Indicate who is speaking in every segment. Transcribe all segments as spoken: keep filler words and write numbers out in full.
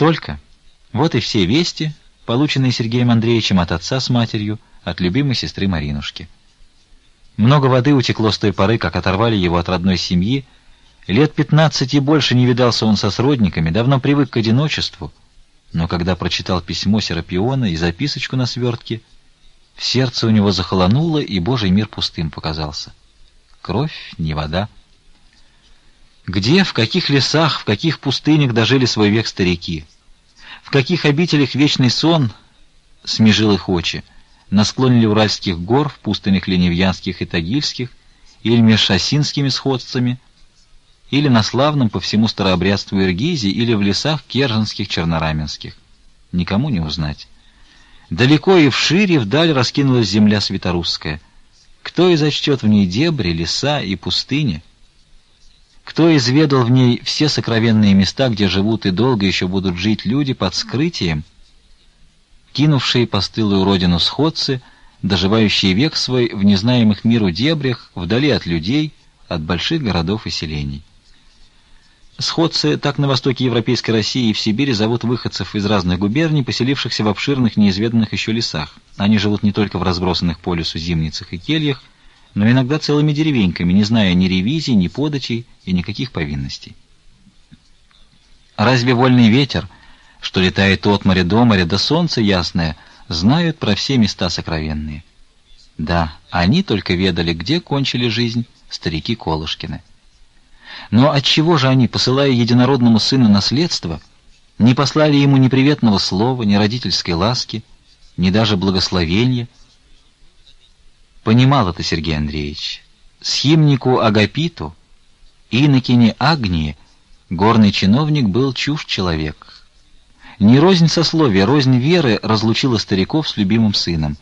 Speaker 1: Только. Вот и все вести, полученные Сергеем Андреевичем от отца с матерью, от любимой сестры Маринушки. Много воды утекло с той поры, как оторвали его от родной семьи. Лет пятнадцать и больше не видался он со сродниками, давно привык к одиночеству. Но когда прочитал письмо Серапиона и записочку на свертке, в сердце у него захолонуло, и Божий мир пустым показался. Кровь, не вода. Где, в каких лесах, в каких пустынях дожили свой век старики? В каких обителях вечный сон смежил их очи? На склоне ли Уральских гор, в пустынях ли Невьянских и Тагильских, или меж осинскими сходцами, или на славном по всему старообрядству Иргизе, или в лесах Керженских, Чернораменских? Никому не узнать. Далеко и вширь и вдаль раскинулась земля святорусская. Кто изочтет в ней дебри, леса и пустыни? Кто изведал в ней все сокровенные места, где живут и долго еще будут жить люди под скрытием, кинувшие постылую родину сходцы, доживающие век свой в незнаемых миру дебрях, вдали от людей, от больших городов и селений? Сходцы, так на востоке Европейской России и в Сибири зовут выходцев из разных губерний, поселившихся в обширных, неизведанных еще лесах. Они живут не только в разбросанных по лесу зимницах и кельях, но иногда целыми деревеньками, не зная ни ревизий, ни податей и никаких повинностей. Разве вольный ветер, что летает от моря до моря, да солнце ясное, знают про все места сокровенные? Да, они только ведали, где кончили жизнь старики Колышкины. Но отчего же они, посылая единородному сыну наследство, не послали ему ни приветного слова, ни родительской ласки, ни даже благословения? Понимал это Сергей Андреевич. Схимнику Агапиту, инокине Агнии, горный чиновник был чужд человек. Не рознь сословия, рознь веры разлучила стариков с любимым сыном.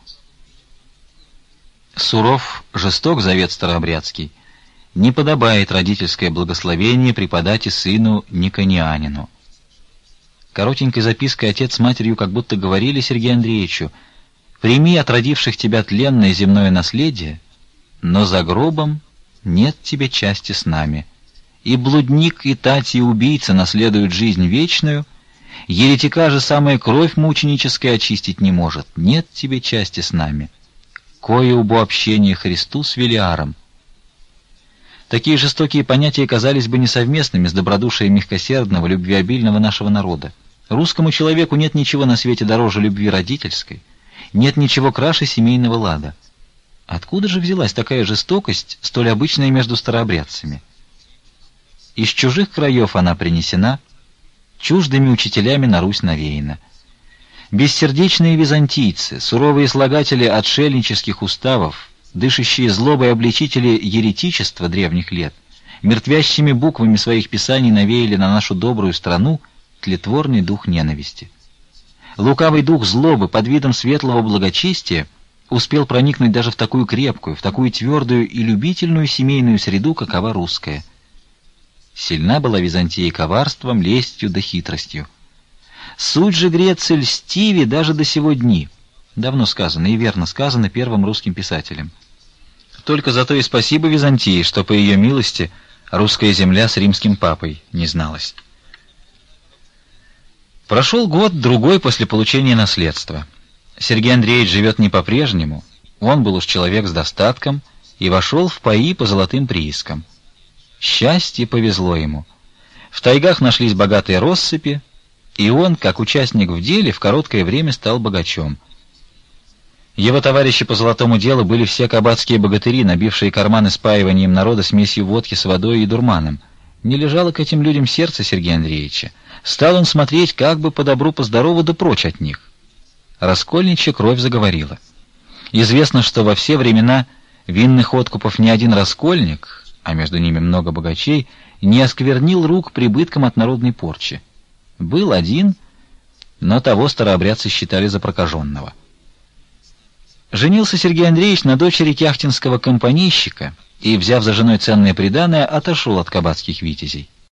Speaker 1: Суров, жесток завет старообрядский. Не подобает родительское благословение преподать и сыну никонианину. Коротенькой запиской отец с матерью как будто говорили Сергею Андреевичу: «Прими от родивших тебя тленное земное наследие, но за гробом нет тебе части с нами. И блудник, и тать, и убийца наследуют жизнь вечную, еретика же самая кровь мученическая очистить не может. Нет тебе части с нами. Кое убо общение Христу с Велиаром». Такие жестокие понятия казались бы несовместными с добродушием мягкосердного, любвеобильного нашего народа. Русскому человеку нет ничего на свете дороже любви родительской, нет ничего краше семейного лада. Откуда же взялась такая жестокость, столь обычная между старообрядцами? Из чужих краев она принесена, чуждыми учителями на Русь навеяна. Бессердечные византийцы, суровые слагатели отшельнических уставов, дышащие злобой обличители еретичества древних лет, мертвящими буквами своих писаний навеяли на нашу добрую страну тлетворный дух ненависти. Лукавый дух злобы под видом светлого благочестия успел проникнуть даже в такую крепкую, в такую твердую и любительную семейную среду, какова русская. Сильна была Византия коварством, лестью да хитростью. Суть же Греции льстиве даже до сего дни. Давно сказано и верно сказано первым русским писателем. Только за то и спасибо Византии, что по ее милости русская земля с римским папой не зналась. Прошел год-другой после получения наследства. Сергей Андреевич живет не по-прежнему, он был уж человек с достатком и вошел в паи по золотым приискам. Счастье повезло ему. В тайгах нашлись богатые россыпи, и он, как участник в деле, в короткое время стал богачом. Его товарищи по золотому делу были все кабацкие богатыри, набившие карманы спаиванием народа смесью водки с водой и дурманом. Не лежало к этим людям сердце Сергея Андреевича. Стал он смотреть как бы по добру, по здорову, да прочь от них. Раскольничья кровь заговорила. Известно, что во все времена винных откупов ни один раскольник, а между ними много богачей, не осквернил рук прибытком от народной порчи. Был один, но того старообрядцы считали за прокаженного. Женился Сергей Андреевич на дочери кяхтинского компанейщика и, взяв за женой ценное приданое, отошел от кабацких витязей.